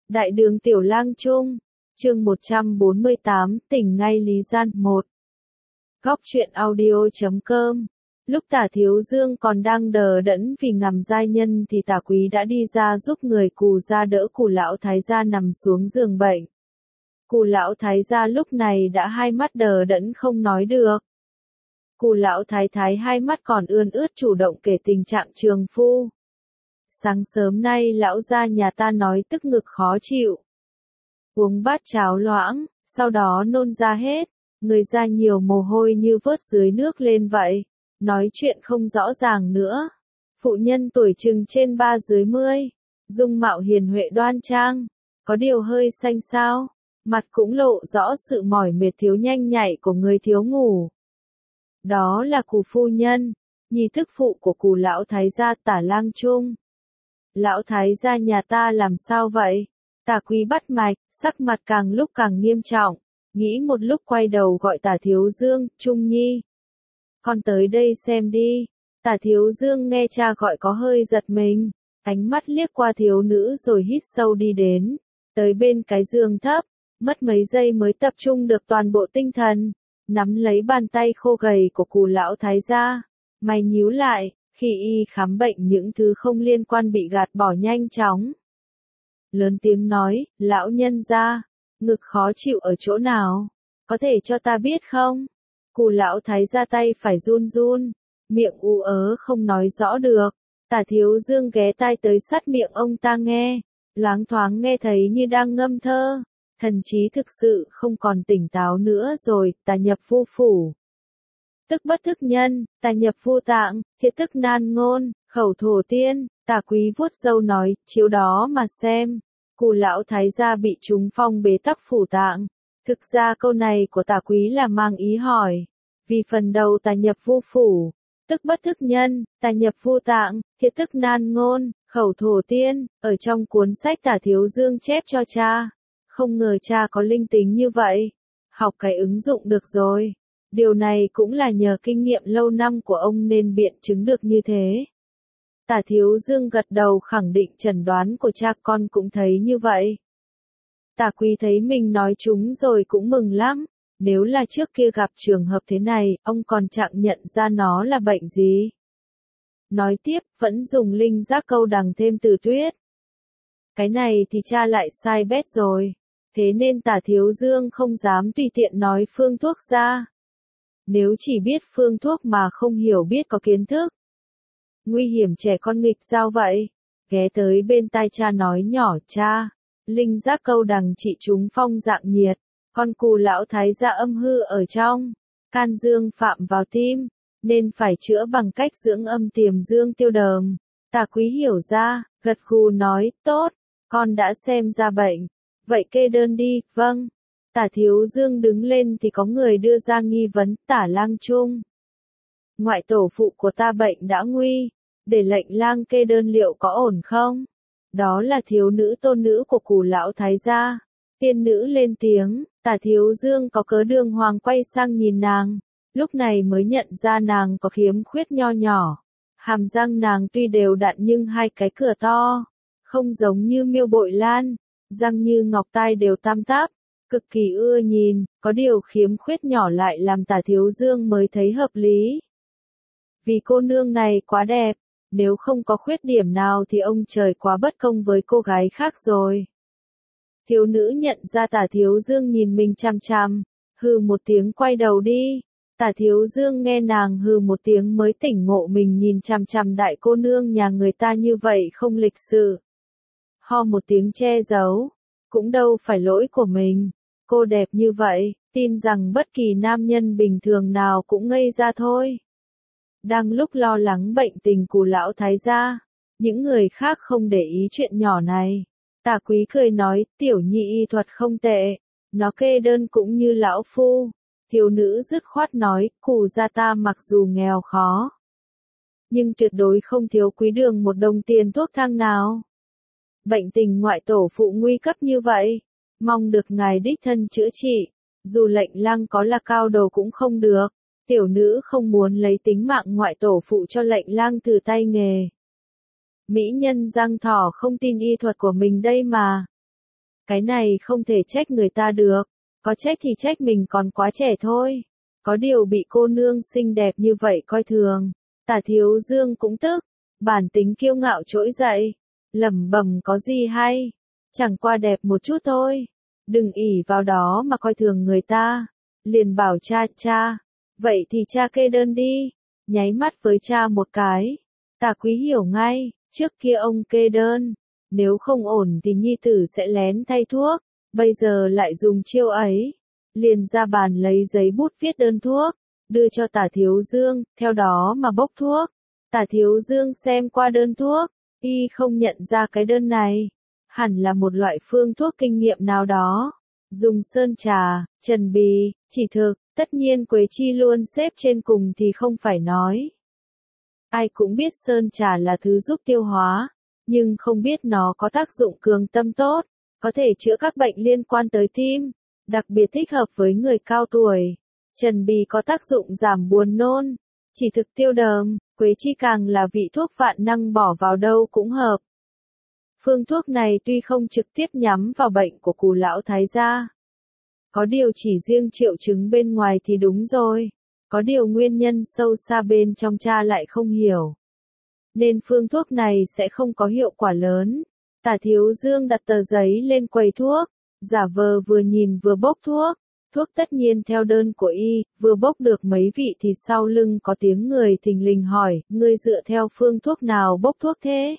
Đại đường Tiểu Lang Trung, chương 148, tỉnh ngay Lý Gian 1. Góc truyện audio.com. Lúc Tả Thiếu Dương còn đang đờ đẫn vì ngằm giai nhân thì Tả Quý đã đi ra giúp người Cù gia đỡ Cù lão thái gia nằm xuống giường bệnh. Cù lão thái gia lúc này đã hai mắt đờ đẫn không nói được. Cù lão thái thái hai mắt còn ươn ướt chủ động kể tình trạng trường phu. Sáng sớm nay lão gia nhà ta nói tức ngực khó chịu. Uống bát cháo loãng, sau đó nôn ra hết, người ra nhiều mồ hôi như vớt dưới nước lên vậy, nói chuyện không rõ ràng nữa. Phụ nhân tuổi chừng trên 30, dung mạo hiền huệ đoan trang, có điều hơi xanh xao, mặt cũng lộ rõ sự mỏi mệt thiếu nhanh nhạy của người thiếu ngủ. Đó là Cù phu nhân, nhi thức phụ của Cù lão thái gia Tả Lang Trung. Lão thái gia nhà ta làm sao vậy? Tả Quý bắt mạch, sắc mặt càng lúc càng nghiêm trọng, nghĩ một lúc quay đầu gọi Tả Thiếu Dương, Trung Nhi. Con tới đây xem đi. Tả Thiếu Dương nghe cha gọi có hơi giật mình, ánh mắt liếc qua thiếu nữ rồi hít sâu đi đến, tới bên cái giường thấp, mất mấy giây mới tập trung được toàn bộ tinh thần, nắm lấy bàn tay khô gầy của Cù lão thái gia, mày nhíu lại. Khi y khám bệnh những thứ không liên quan bị gạt bỏ nhanh chóng. Lớn tiếng nói, lão nhân gia, ngực khó chịu ở chỗ nào? Có thể cho ta biết không? Cù lão thái gia tay phải run run, miệng ú ớ không nói rõ được. Tả Thiếu Dương ghé tai tới sát miệng ông ta nghe, loáng thoáng nghe thấy như đang ngâm thơ. Thần trí thực sự không còn tỉnh táo nữa rồi, ta nhập vu phủ. Tức bất thức nhân, tà nhập vu tạng, thiệt tức nan ngôn, khẩu thổ tiên. Tả Quý vuốt râu nói, chiếu đó mà xem. Cù lão thái gia bị trúng phong bế tắc phủ tạng. Thực ra câu này của Tả Quý là mang ý hỏi. Vì phần đầu tà nhập vu phủ, tức bất thức nhân, tà nhập vu tạng, thiệt tức nan ngôn, khẩu thổ tiên, ở trong cuốn sách Tả Thiếu Dương chép cho cha. Không ngờ cha có linh tính như vậy. Học cái ứng dụng được rồi. Điều này cũng là nhờ kinh nghiệm lâu năm của ông nên biện chứng được như thế. Tả Thiếu Dương gật đầu khẳng định chẩn đoán của cha, con cũng thấy như vậy. Tả Quý thấy mình nói chúng rồi cũng mừng lắm. Nếu là trước kia gặp trường hợp thế này, ông còn chẳng nhận ra nó là bệnh gì. Nói tiếp, vẫn dùng linh giác câu đằng thêm từ tuyết. Cái này thì cha lại sai bét rồi. Thế nên Tả Thiếu Dương không dám tùy tiện nói phương thuốc ra. Nếu chỉ biết phương thuốc mà không hiểu biết có kiến thức. Nguy hiểm trẻ con nghịch sao vậy? Ghé tới bên tai cha nói nhỏ, cha. Linh giác câu đằng trị trúng phong dạng nhiệt. Con Cù lão thái gia âm hư ở trong. Can dương phạm vào tim. Nên phải chữa bằng cách dưỡng âm tiềm dương tiêu đờm. Tả Quý hiểu ra, gật gù nói, tốt. Con đã xem ra bệnh. Vậy kê đơn đi, vâng. Tả Thiếu Dương đứng lên thì có người đưa ra nghi vấn, Tả Lang Trung. Ngoại tổ phụ của ta bệnh đã nguy, để lệnh lang kê đơn liệu có ổn không? Đó là thiếu nữ tôn nữ của Cù lão thái gia. Tiên nữ lên tiếng, Tả Thiếu Dương có cớ đường hoàng quay sang nhìn nàng, lúc này mới nhận ra nàng có khiếm khuyết nho nhỏ. Hàm răng nàng tuy đều đặn nhưng hai cái cửa to, không giống như Miêu Bội Lan, răng như ngọc tai đều tam táp. Cực kỳ ưa nhìn, có điều khiếm khuyết nhỏ lại làm Tả Thiếu Dương mới thấy hợp lý. Vì cô nương này quá đẹp, nếu không có khuyết điểm nào thì ông trời quá bất công với cô gái khác rồi. Thiếu nữ nhận ra Tả Thiếu Dương nhìn mình chằm chằm, hừ một tiếng quay đầu đi. Tả Thiếu Dương nghe nàng hừ một tiếng mới tỉnh ngộ mình nhìn chằm chằm đại cô nương nhà người ta như vậy không lịch sự. Ho một tiếng che giấu, cũng đâu phải lỗi của mình. Cô đẹp như vậy, tin rằng bất kỳ nam nhân bình thường nào cũng ngây ra thôi. Đang lúc lo lắng bệnh tình Cù lão thái gia, những người khác không để ý chuyện nhỏ này. Tả Quý cười nói, tiểu nhi y thuật không tệ, nó kê đơn cũng như lão phu. Thiếu nữ dứt khoát nói, Cù gia ta mặc dù nghèo khó, nhưng tuyệt đối không thiếu quý đường một đồng tiền thuốc thang nào. Bệnh tình ngoại tổ phụ nguy cấp như vậy, mong được ngài đích thân chữa trị, dù lệnh lang có là cao đồ cũng không được. Tiểu nữ không muốn lấy tính mạng ngoại tổ phụ cho lệnh lang thử tay nghề. Mỹ nhân Giang Thỏ không tin y thuật của mình đây mà. Cái này không thể trách người ta được, có trách thì trách mình còn quá trẻ thôi. Có điều bị cô nương xinh đẹp như vậy coi thường, Tả Thiếu Dương cũng tức, bản tính kiêu ngạo trỗi dậy, lẩm bẩm có gì hay, chẳng qua đẹp một chút thôi, đừng ỷ vào đó mà coi thường người ta. Liền bảo cha, vậy thì cha kê đơn đi, nháy mắt với cha một cái. Tả Quý hiểu ngay, trước kia ông kê đơn, nếu không ổn thì nhi tử sẽ lén thay thuốc, bây giờ lại dùng chiêu ấy. Liền ra bàn lấy giấy bút viết đơn thuốc, đưa cho Tả Thiếu Dương, theo đó mà bốc thuốc. Tả Thiếu Dương xem qua đơn thuốc, y không nhận ra cái đơn này, hẳn là một loại phương thuốc kinh nghiệm nào đó. Dùng sơn trà, trần bì, chỉ thực, tất nhiên quế chi luôn xếp trên cùng thì không phải nói. Ai cũng biết sơn trà là thứ giúp tiêu hóa, nhưng không biết nó có tác dụng cường tâm tốt, có thể chữa các bệnh liên quan tới tim, đặc biệt thích hợp với người cao tuổi. Trần bì có tác dụng giảm buồn nôn, chỉ thực tiêu đờm, quế chi càng là vị thuốc vạn năng bỏ vào đâu cũng hợp. Phương thuốc này tuy không trực tiếp nhắm vào bệnh của Cù lão thái gia, có điều chỉ riêng triệu chứng bên ngoài thì đúng rồi, có điều nguyên nhân sâu xa bên trong cha lại không hiểu, nên phương thuốc này sẽ không có hiệu quả lớn. Tả Thiếu Dương đặt tờ giấy lên quầy thuốc, giả vờ vừa nhìn vừa bốc thuốc. Thuốc tất nhiên theo đơn của y, vừa bốc được mấy vị thì sau lưng có tiếng người thình lình hỏi, ngươi dựa theo phương thuốc nào bốc thuốc thế?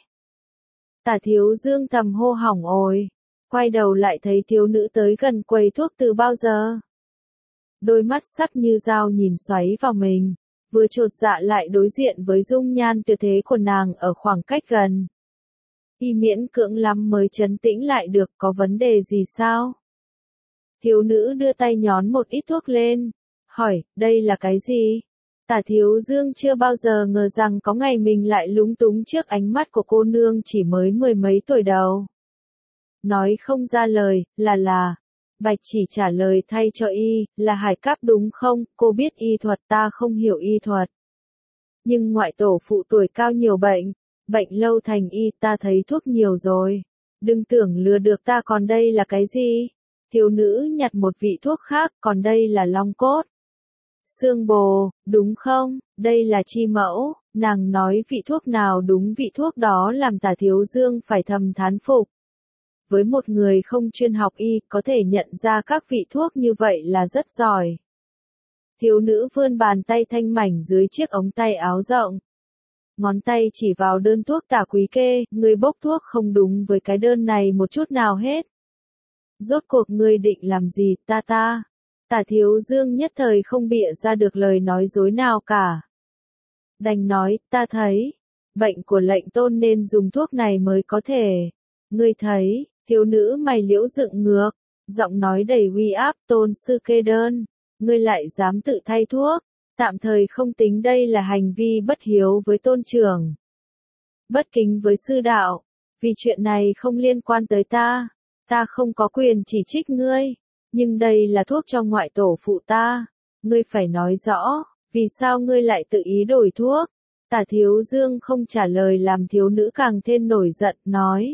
Tả Thiếu Dương thầm hô hỏng ồi, quay đầu lại thấy thiếu nữ tới gần quầy thuốc từ bao giờ. Đôi mắt sắc như dao nhìn xoáy vào mình, vừa chột dạ lại đối diện với dung nhan tuyệt thế của nàng ở khoảng cách gần. Y miễn cưỡng lắm mới trấn tĩnh lại được, có vấn đề gì sao? Thiếu nữ đưa tay nhón một ít thuốc lên, hỏi, đây là cái gì? Tả Thiếu Dương chưa bao giờ ngờ rằng có ngày mình lại lúng túng trước ánh mắt của cô nương chỉ mới mười mấy tuổi đầu. Nói không ra lời, là. Bạch chỉ trả lời thay cho y, là hải cáp đúng không, cô biết y thuật ta không hiểu y thuật. Nhưng ngoại tổ phụ tuổi cao nhiều bệnh, bệnh lâu thành y ta thấy thuốc nhiều rồi. Đừng tưởng lừa được ta, còn đây là cái gì? Thiếu nữ nhặt một vị thuốc khác, còn đây là long cốt. Xương bồ, đúng không, đây là chi mẫu, nàng nói vị thuốc nào đúng vị thuốc đó làm Tả Thiếu Dương phải thầm thán phục. Với một người không chuyên học y, có thể nhận ra các vị thuốc như vậy là rất giỏi. Thiếu nữ vươn bàn tay thanh mảnh dưới chiếc ống tay áo rộng. Ngón tay chỉ vào đơn thuốc Tả Quý kê, ngươi bốc thuốc không đúng với cái đơn này một chút nào hết. Rốt cuộc ngươi định làm gì, ta? Tả Thiếu Dương nhất thời không bịa ra được lời nói dối nào cả. Đành nói, ta thấy, bệnh của lệnh tôn nên dùng thuốc này mới có thể. Ngươi thấy, thiếu nữ mày liễu dựng ngược, giọng nói đầy uy áp, tôn sư kê đơn, ngươi lại dám tự thay thuốc, tạm thời không tính đây là hành vi bất hiếu với tôn trưởng. Bất kính với sư đạo, vì chuyện này không liên quan tới ta không có quyền chỉ trích ngươi, nhưng đây là thuốc cho ngoại tổ phụ ta, ngươi phải nói rõ, vì sao ngươi lại tự ý đổi thuốc. Tả Thiếu Dương không trả lời làm thiếu nữ càng thêm nổi giận, nói.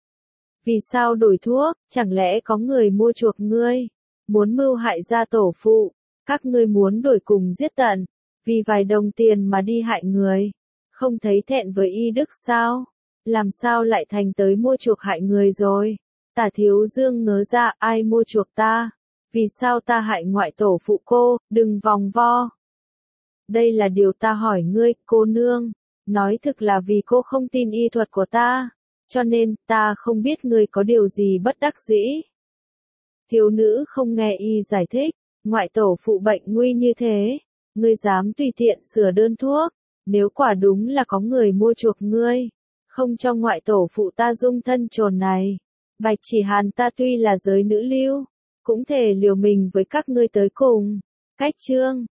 Vì sao đổi thuốc, chẳng lẽ có người mua chuộc ngươi, muốn mưu hại gia tổ phụ, các ngươi muốn đổi cùng giết tận, vì vài đồng tiền mà đi hại người, không thấy thẹn với y đức sao, làm sao lại thành tới mua chuộc hại người rồi. Tả Thiếu Dương ngớ ra, ai mua chuộc ta, vì sao ta hại ngoại tổ phụ cô, đừng vòng vo. Đây là điều ta hỏi ngươi, cô nương, nói thực là vì cô không tin y thuật của ta, cho nên ta không biết ngươi có điều gì bất đắc dĩ. Thiếu nữ không nghe y giải thích, ngoại tổ phụ bệnh nguy như thế, ngươi dám tùy tiện sửa đơn thuốc, nếu quả đúng là có người mua chuộc ngươi, không cho ngoại tổ phụ ta dung thân chồn này. Bạch Chỉ Hàn ta tuy là giới nữ lưu, cũng thể liều mình với các ngươi tới cùng. Cách chương